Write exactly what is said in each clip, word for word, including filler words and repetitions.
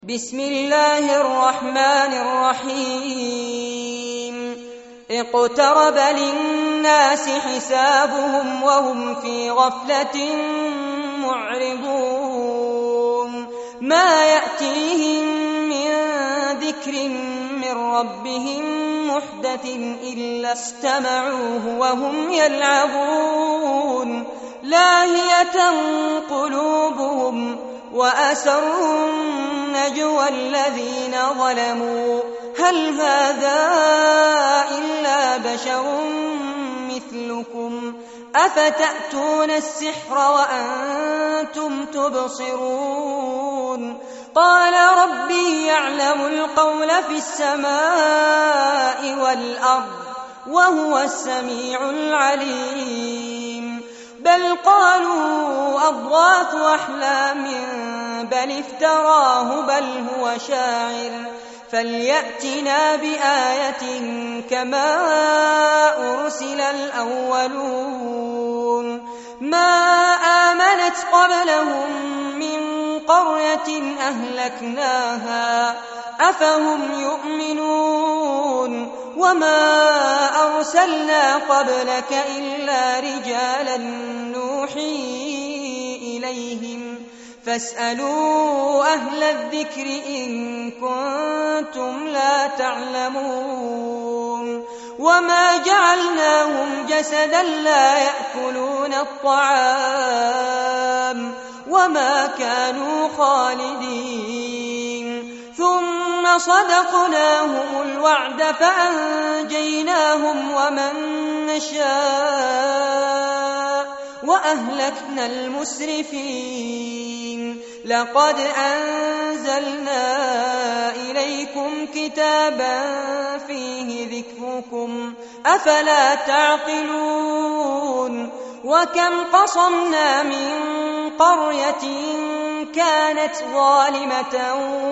بسم الله الرحمن الرحيم اقترب للناس حسابهم وهم في غفلة معرضون ما يأتيهم من ذكر من ربهم محدث إلا استمعوه وهم يلعبون لاهية قلوبهم وأسروا النجوى الذين ظلموا هل هذا إلا بشر مثلكم أفتأتون السحر وأنتم تبصرون قال ربي يعلم القول في السماء والأرض وهو السميع العليم بل قالوا أضغاث أحلام بل افتراه بل هو شاعر فليأتنا بآية كما أرسل الأولون ما آمنت قبلهم من قرية أهلكناها أفهم يؤمنون وما أرسلنا قبلك إلا رجالا نوحي إليهم فاسألوا أهل الذكر إن كنتم لا تعلمون وما جعلناهم جسدا لا يأكلون الطعام وما كانوا خالدين ثم صدقناهم الوعد فأنجيناهم ومن نشاء وأهلكنا المسرفين لقد أنزلنا إليكم كتابا فيه ذكركم أفلا تعقلون وكم قصمنا من قرية كانت ظالمة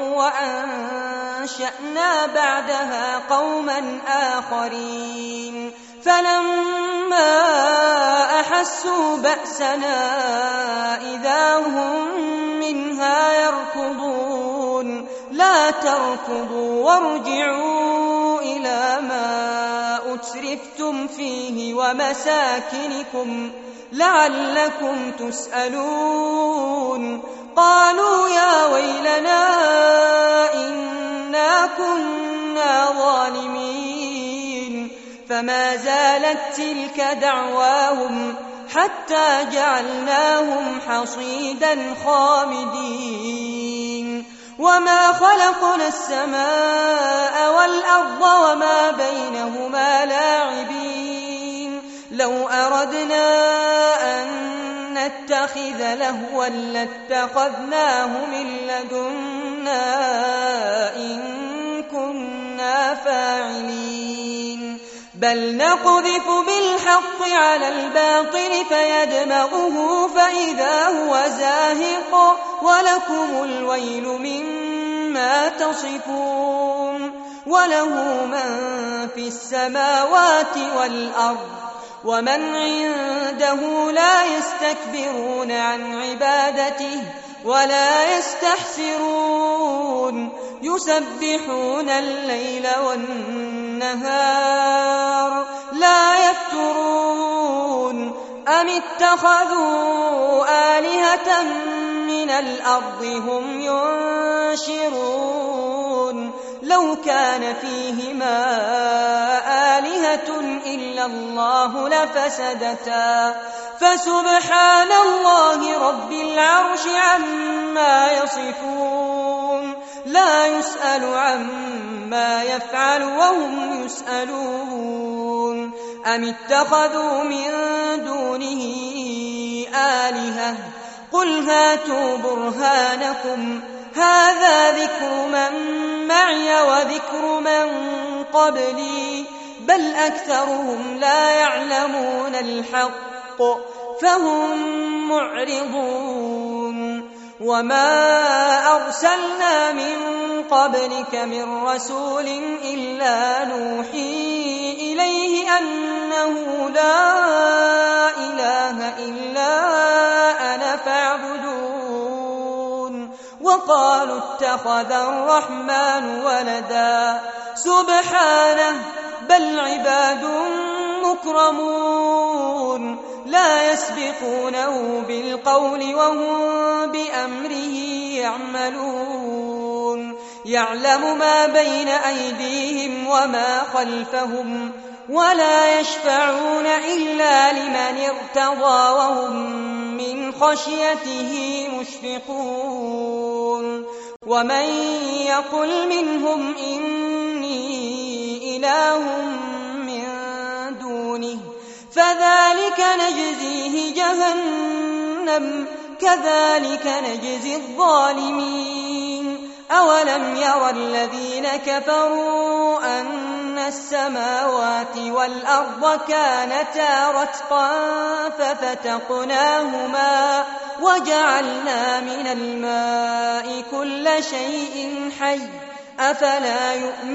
وأنشأنا بعدها قوما آخرين فلما أحسوا بأسنا إذا هم منها يركضون لا تركضوا وارجعوا إلى ما أترفتم فيه ومساكنكم لعلكم تسألون قالوا يا ويلنا إنا كنا ظالمين فما زالت تلك دعواهم حتى جعلناهم حصيدا خامدين وما خلقنا السماء والأرض وما بينهما لاعبين لو أردنا أن نتخذ لهوا لاتخذناه من لدنا إن كنا فاعلين بل نقذف بالحق على الباطل فيدمغه فإذا هو زاهق ولكم الويل مما تصفون وله من في السماوات والأرض ومن عنده لا يستكبرون عن عبادته ولا يستحسرون يسبحون الليل والنهار لا يفترون أم اتخذوا آلهة من الأرض هم ينشرون لو كان فيهما آلهة إلا الله لفسدتا فسبحان الله رب العرش عما يصفون لا يسأل عما يفعل وهم يسألون أم اتخذوا من دونه آلهة قل هاتوا برهانكم هذا ذكر من معي وذكر من قبلي بل أكثرهم لا يعلمون الحق فهم معرضون وما أرسلنا من قبلك من رسول إلا نوحي إليه أنه لا إله إلا أنا فاعبدون وقالوا اتخذ الرحمن ولدا سبحانه بل عباد مكرمون لا يسبقونه بالقول وهم بأمره يعملون يعلم ما بين أيديهم وما خلفهم ولا يشفعون إلا لمن ارتضى وهم من خشيته مشفقون ومن يقل منهم إني إله من دونه فذلك نجزيه جهنم كذلك نجزي الظالمين أولم ير الذين كفروا أن السماوات والأرض كانتا رتقا ففتقناهما وجعلنا من الماء كل شيء حي أفلا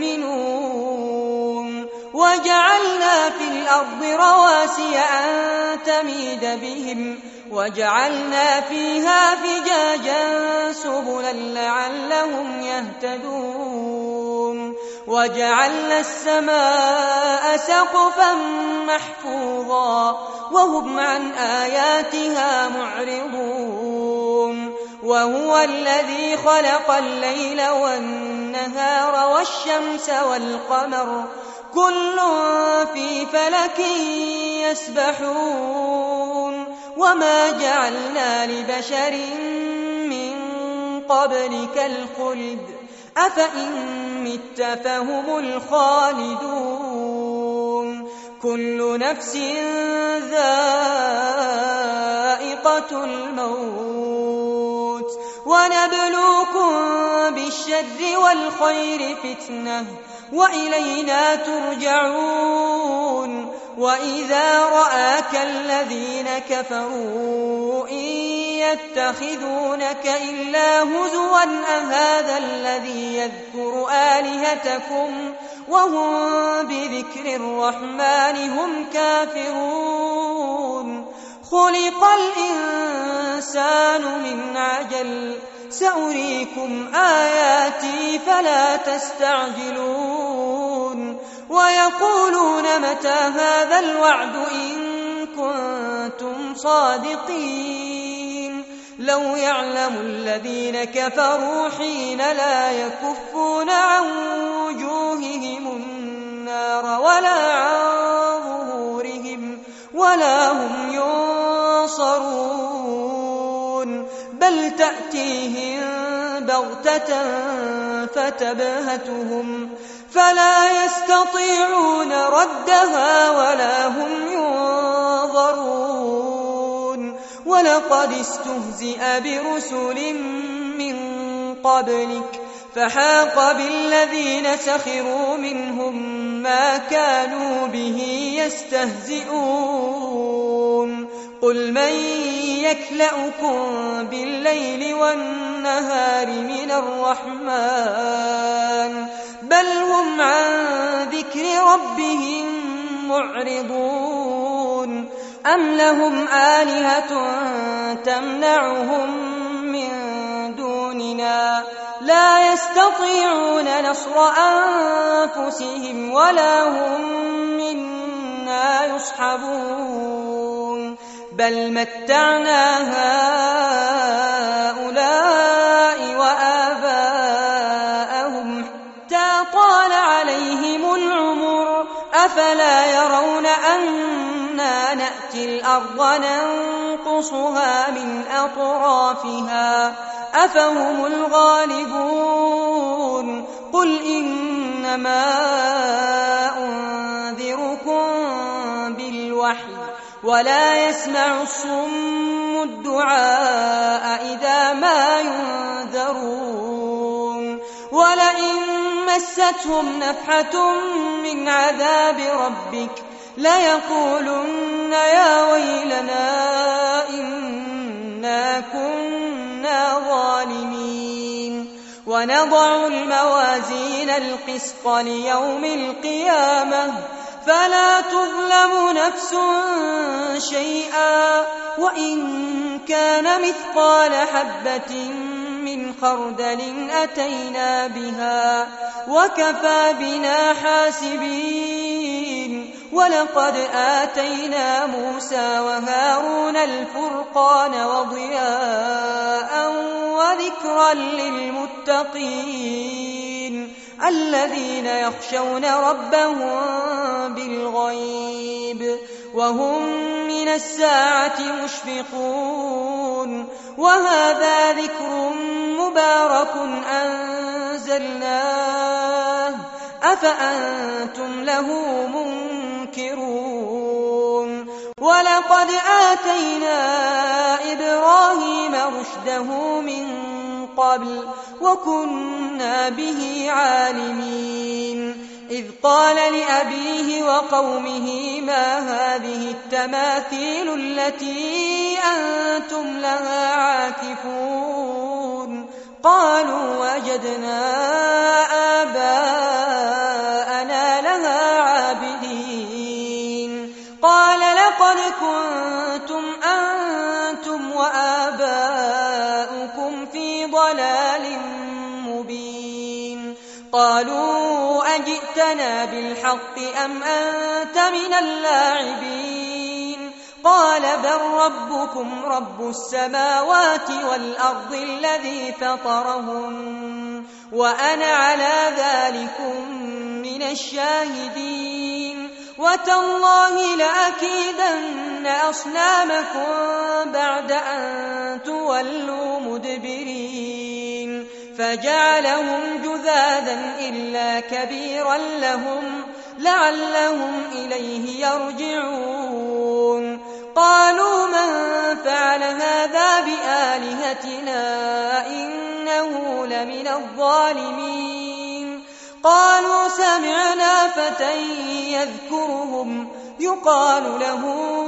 يؤمنون وجعلنا في الأرض رواسي أن تميد بهم وجعلنا فيها فجاجا سبلا لعلهم يهتدون وجعلنا السماء سقفا محفوظا وهم عن آياتها معرضون وهو الذي خلق الليل والنهار والشمس والقمر كل في فلك يسبحون وما جعلنا لبشر من قبلك الخلد أفإن مت فهم الخالدون كل نفس ذائقة الموت ونبلوكم بالشر والخير فتنة وإلينا ترجعون وإذا رآك الذين كفروا إن يتخذونك إلا هزوا أهذا الذي يذكر آلهتكم وهم بذكر الرحمن هم كافرون خلق الإنسان من عجل سأريكم آياتي فلا تستعجلون ويقولون متى هذا الوعد إن كنتم صادقين لو يعلم الذين كفروا حين لا يكفون عن وجوههم النار ولا عن ظهورهم ولا هم ينصرون بل تأتيهم بغتة فتبهتهم فلا يستطيعون ردها ولا هم ينظرون ولقد استهزئ برسل من قبلك فحاق بالذين سخروا منهم ما كانوا به يستهزئون قل من يكلأكم بالليل والنهار من الرحمن بل هم عن ذكر ربهم معرضون أم لهم آلهة تمنعهم من دوننا لا يستطيعون نصر أنفسهم ولا هم منا يصحبون بل متعنا هؤلاء وآباءهم حتى طال عليهم العمر أفلا يرون أنا نأتي الأرض ننقصها من أطرافها أفهم الغالبون قل إنما أنذركم بالوحي ولا يسمع الصم الدعاء إذا ما ينذرون ولئن مستهم نفحة من عذاب ربك ليقولن يا ويلنا إنا كنا ظالمين ونضع الموازين القسط ليوم القيامة فلا تظلم نفس شيئا وإن كان مثقال حبة من خردل أتينا بها وكفى بنا حاسبين ولقد آتينا موسى وهارون الفرقان وضياء وذكرا للمتقين الذين يخشون ربهم بالغيب وهم من الساعة مشفقون وهذا ذكر مبارك أنزلناه أفأنتم له منكرون ولقد آتينا إبراهيم رشده من قبل وكنا به عالمين إذ قال لأبيه وقومه ما هذه التماثيل التي أنتم لها عاكفون قالوا وجدنا آباءنا لها عابدين قال لقد كنتم أنتم وآباؤكم في ضلال مبين قالوا أجئتنا بالحق أم أنت من اللاعبين قال بل ربكم رب السماوات والأرض الذي فطرهن وأنا على ذلكم من الشاهدين وتالله لأكيدن أصنامكم بعد أن تولوا مدبرين فجعلهم جذاذا إلا كبيرا لهم لعلهم إليه يرجعون قالوا من فعل هذا بآلهتنا إنه لمن الظالمين قالوا سمعنا فتى يذكرهم يقال له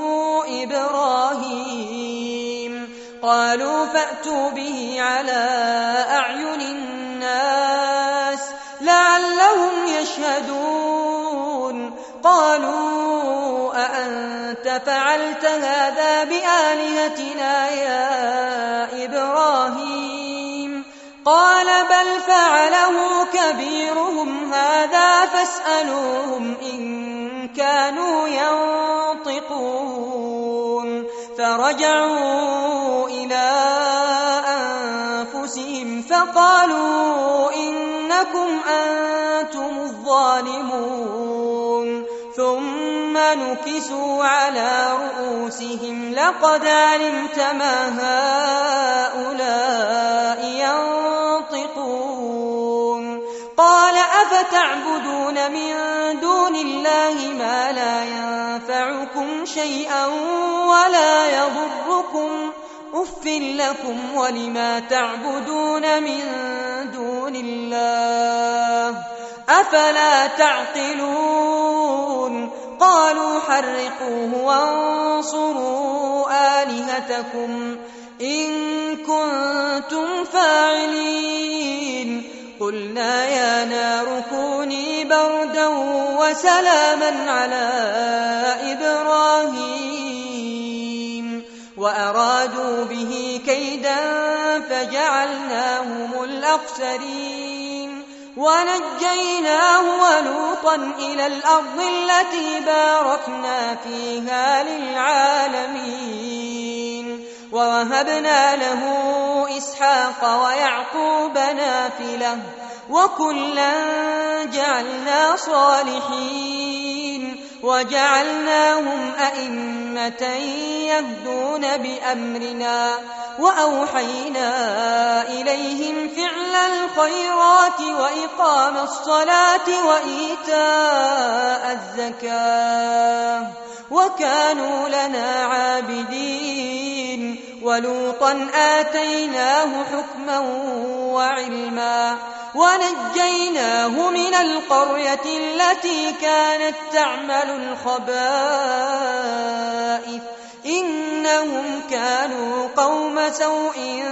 إبراهيم قالوا فأتوا به على أعين الناس لعلهم يشهدون قالوا أأنت فعلت هذا بآلهتنا يا إبراهيم قال بل فعله كبيرهم هذا فاسألوهم إن كانوا ينطقون فرجعوا إلى أنفسهم فقالوا إنكم أنتم الظالمون ثم نكسوا على رؤوسهم لقد علمت ما هؤلاء ينطقون قال أفتعبدون من دون الله ما لا ينفعكم شيئا ولا يضركم أف لكم ولما تعبدون من دون الله أفلا تعقلون قالوا حرقوه وانصروا آلهتكم إن كنتم فاعلين قلنا يا نار كوني بردا وسلاما على إبراهيم وأرادوا به كيدا فجعلناهم الأخسرين ونجيناه ولوطا إلى الأرض التي باركنا فيها للعالمين ووهبنا له إسحاق ويعقوب نافلة وكلا جعلنا صالحين وجعلناهم أئمة يهدون بأمرنا وأوحينا إليهم فعل الخيرات وإقام الصلاة وإيتاء الزكاة وكانوا لنا عابدين ولوطا آتيناه حكما وعلما ونجيناه من القرية التي كانت تعمل الخبائث إنهم كانوا قوم سوء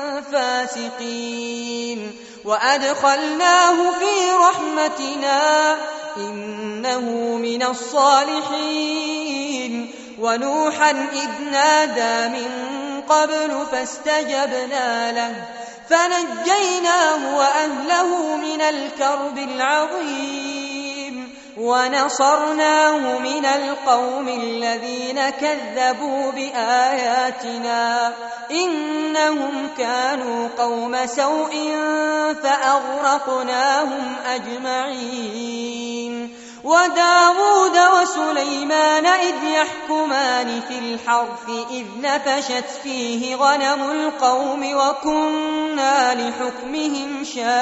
فاسقين وأدخلناه في رحمتنا إنه من الصالحين ونوحا إذ نادى من قبل فاستجبنا له فنجيناه وأهله من الكرب العظيم ونصرناه من القوم الذين كذبوا بآياتنا إنهم كانوا قوم سوء فأغرقناهم أجمعين. وداود وسليمان إذ يحكمان في الحرث إذ نفشت فيه غنم القوم وكنا لحكمهم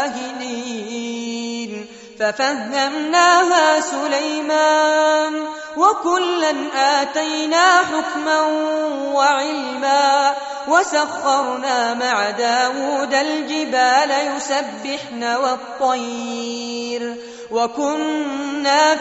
شاهدين ففهمناها سليمان وكلا آتينا حكما وعلما وسخرنا مع داود الجبال يسبحن والطير وكنا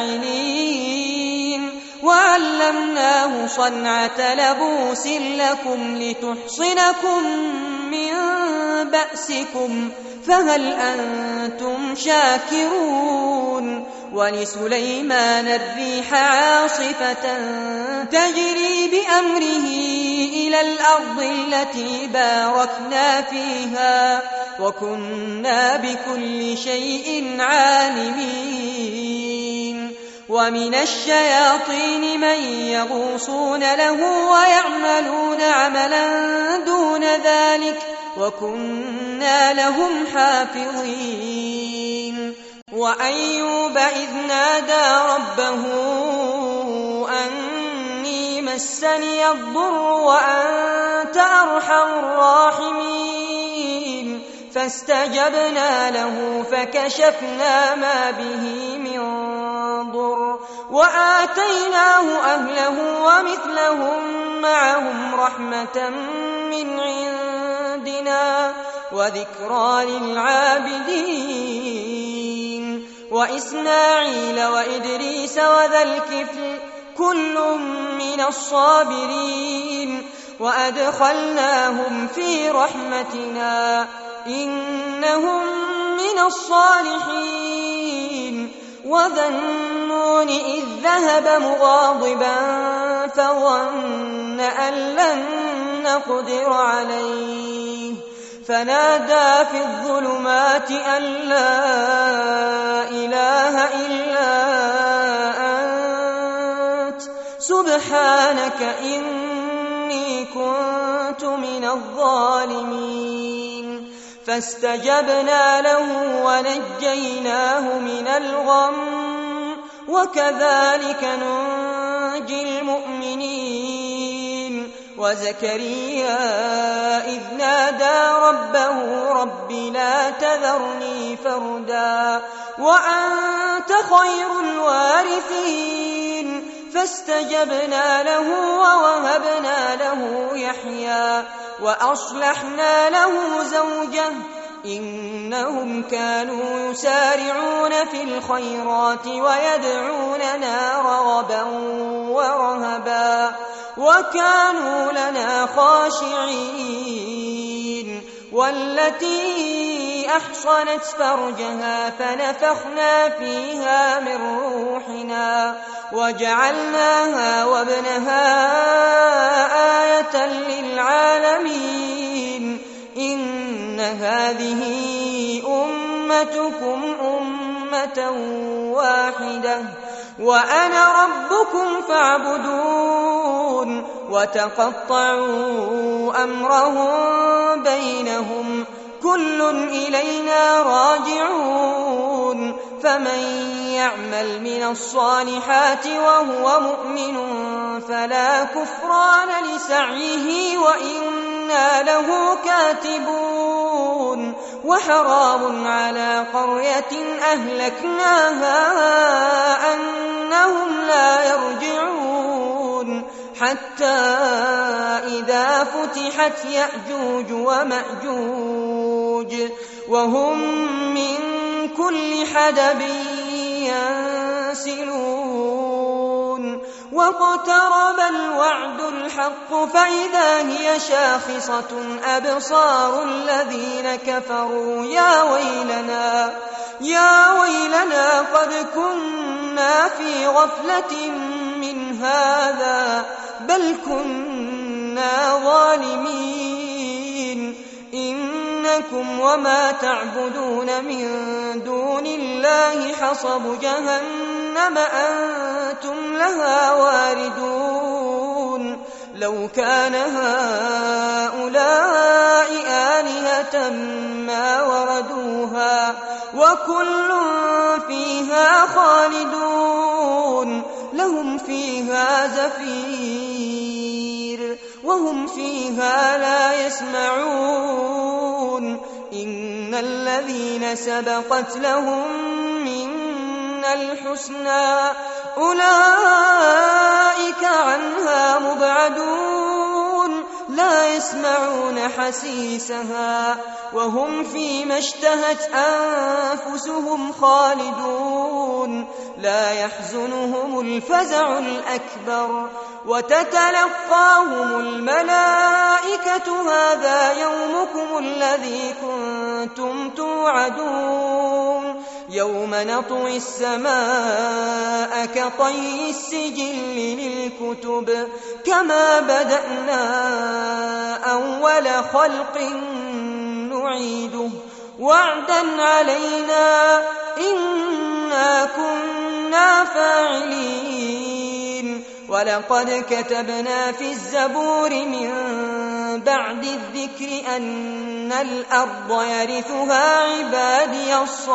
فاعلين وعلمناه صنعة لبوس لكم لتحصنكم من بأسكم فهل أنتم شاكرون. ولسليمان الريح عاصفة تجري بأمره إلى الأرض التي باركنا فيها وكنا بكل شيء عالمين. ومن الشياطين من يغوصون له ويعملون عملا دون ذلك وكنا لهم حافظين. وأيوب إذ نادى ربه أني مسني الضر وأنت أرحم الراحمين فاستجبنا له فكشفنا ما به من ضر وآتيناه أهله ومثلهم معهم رحمة من عندنا وذكرى للعابدين. وإسماعيل وإدريس وذا الكفل كل من الصابرين وأدخلناهم في رحمتنا إنهم من الصالحين. وذا النون إذ ذهب مغاضبا فظن أن لن نقدر عليه فنادى في الظلمات أن لا إله إلا أنت سبحانك إني كنت من الظالمين. فاستجبنا له ونجيناه من الغم وكذلك ننجي المؤمنين. وزكريا إذ نادى ربه رب لا تذرني فردا وأنت خير الوارثين فاستجبنا له ووهبنا له يحيى وأصلحنا له زوجه إنهم كانوا يسارعون في الخيرات ويدعوننا رغبا ورهبا وكانوا لنا خاشعين. والتي أحصنت فرجها فنفخنا فيها من روحنا وجعلناها وابنها آية للعالمين. إن هذه أمتكم أمة واحدة وأنا ربكم فاعبدون. وتقطعوا أمرهم بينهم كل إلينا راجعون. فمن يعمل من الصالحات وهو مؤمن فلا كفران لسعيه وإنا له كاتبون. وحرام على قرية أهلكناها أنهم لا يرجعون حتى إذا فتحت يأجوج ومأجوج وهم من كل حدب ينسلون. واقترب الوعد الحق فإذا هي شاخصة أبصار الذين كفروا يا ويلنا يا ويلنا قد كنا في غفلة من هذا بل كنا ظالمين. إن إنكم وما تعبدون من دون الله حصب جهنم أنتم لها واردون لو كان هؤلاء آلهة ما وردوها وكل فيها خالدون لهم فيها زفير وهم فيها لا يسمعون إن الذين سبقت لهم منا الحسنى أولئك عنها مبعدون لا يسمعون حسيسها وهم فيما اشتهت أنفسهم خالدون لا يحزنهم الفزع الأكبر وتتلقاهم الملائكة هذا يومكم الذي كنتم توعدون يوم نطوي السماء كطي السجل للكتب كما بدأنا أول خلق نعيده وعدا علينا إنا كنا فاعلين ولقد كتبنا في الزبور من بعد الذكر أن الأرض يرثها عبادي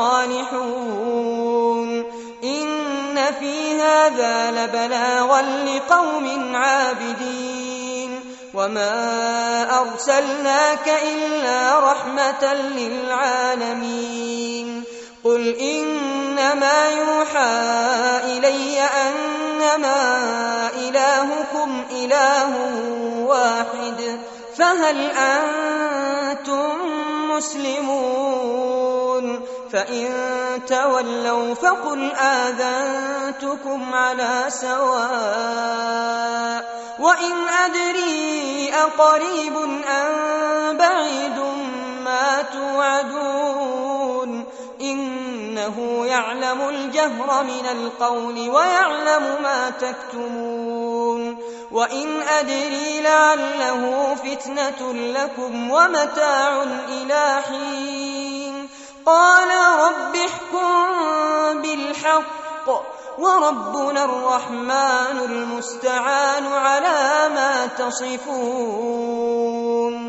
الصالحون إن في هذا لبلاغا لقوم عابدين وما أرسلناك إلا رحمة للعالمين قل إنما يوحى إلي أنما إلهكم إله واحد فهل أنتم مسلمون فإن تولوا فقل آذنتكم على سواء وإن أدري أقريب أم بعيد ما توعدون إنه يعلم الجهر من القول ويعلم ما تكتمون وإن أدري لعله فتنة لكم ومتاع إلى حين قال رب احكم بالحق وربنا الرحمن المستعان على ما تصفون